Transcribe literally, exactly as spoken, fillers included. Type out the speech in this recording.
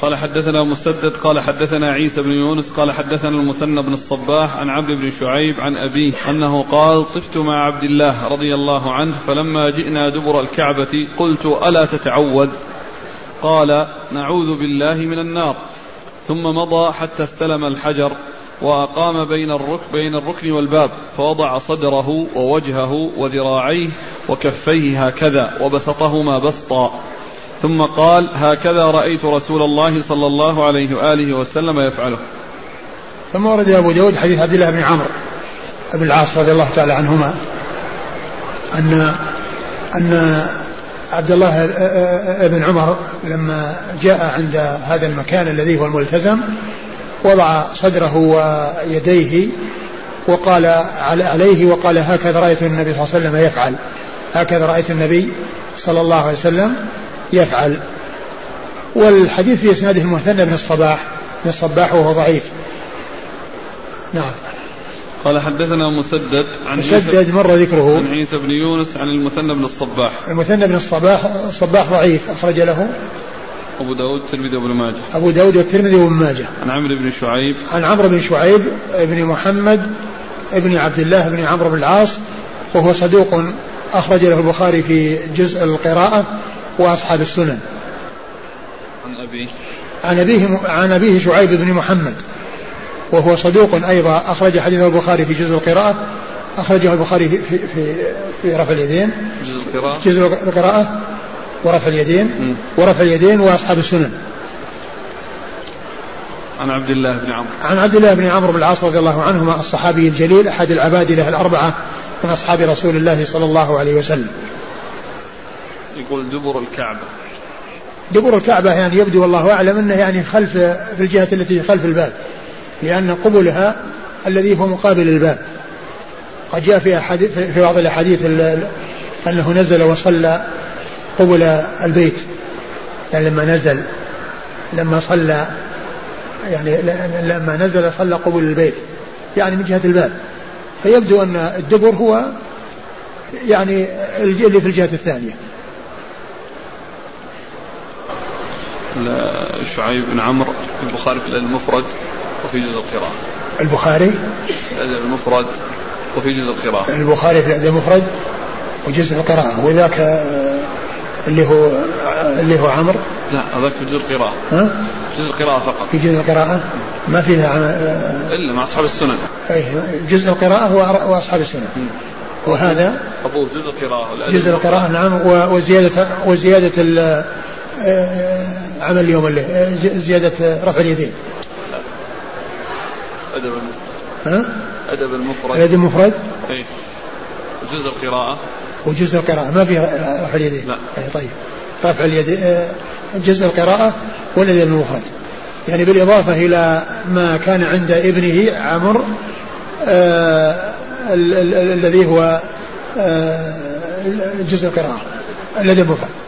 قال حدثنا مسدد قال حدثنا عيسى بن يونس قال حدثنا المثنى بن الصباح عن عبد بن شعيب عن أبيه أنه قال طفت مع عبد الله رضي الله عنه فلما جئنا دبر الكعبة قلت ألا تتعوذ؟ قال نعوذ بالله من النار. ثم مضى حتى استلم الحجر وأقام بين الركن, بين الركن والباب فوضع صدره ووجهه وذراعيه وكفيه هكذا وبسطهما بسطا ثم قال هكذا رأيت رسول الله صلى الله عليه وآله وسلم يفعله. ثم ورد أبو داود حديث عبد الله بن عمرو بن العاص رضي الله تعالى عنهما أن أن عبد الله بن عمر لما جاء عند هذا المكان الذي هو الملتزم وضع صدره ويديه وقال عليه وقال هكذا رأيت النبي صلى الله عليه وسلم يفعل هكذا رأيت النبي صلى الله عليه وسلم يفعل. والحديث في إسناده المثنى بن الصباح بن الصباح وهو ضعيف. نعم. قال حدثنا مسدد عن مسدد مر ذكره عن عيسى بن يونس عن المثنى بن الصباح. المثنى بن الصباح الصباح ضعيف أخرج له أبو داود والترمذي وابن ماجه. أبو داود والترمذي وابن ماجه. عن عمرو بن شعيب عن عمرو بن شعيب ابن محمد ابن عبد الله بن عمرو بن العاص وهو صدوق أخرج له البخاري في جزء القراءة وأصحاب السنن. عن أبيه عن أبيه عن أبيه شعيب بن محمد وهو صدوق أيضا أخرج حديثه البخاري في جزء القراءة أخرجه البخاري في في في, في رفع اليدين جزء القراءة جزء القراءة ورفع اليدين م. ورفع اليدين وأصحاب السنن. عن عبد الله بن عمرو عن عبد الله بن عمرو بن العاص رضي الله عنهما الصحابي الجليل أحد العبادلة الأربعة من أصحاب رسول الله صلى الله عليه وسلم. يقول دبر الكعبة. دبر الكعبة يعني يبدو والله أعلم أنه يعني خلف في الجهة التي خلف الباب لأن قبلها الذي هو مقابل الباب. قد جاء في أحاديث في بعض الأحاديث أنه نزل وصلى قبل البيت يعني لما نزل لما صلى يعني لما نزل صلى قبل البيت يعني من جهة الباب فيبدو أن الدبر هو يعني اللي في الجهة الثانية. شعيب بن عمرو البخاري في المفرد وفي جزء القراءة. البخاري الأدب المفرد وفي جزء القراءة. البخاري في الأدب المفرد وجزء القراءة وذاك اللي هو اللي هو عمرو لا هذاك في جزء القراءة. ها؟ جزء القراءة فقط. في جزء القراءة ما فيها عم... إلا مع أصحاب السنن. أي جزء القراءة وأصحاب السنن. م. وهذا أبوه جزء القراءة. جزء القراءة نعم وزيادة وزيادة ال عمل اليوم اللي زيادة رفع اليدين. أدب المفرد. ها؟ أدب المفرد. الأدب المفرد. أي. وجزء القراءة. وجزء القراءة ما فيها رفع اليدين. لا. أي طيب. رفع اليدين جزء القراءة والأدب المفرد. يعني بالإضافة إلى ما كان عند ابنه عمرو آه الذي هو آه جزء القراءة الأدب المفرد.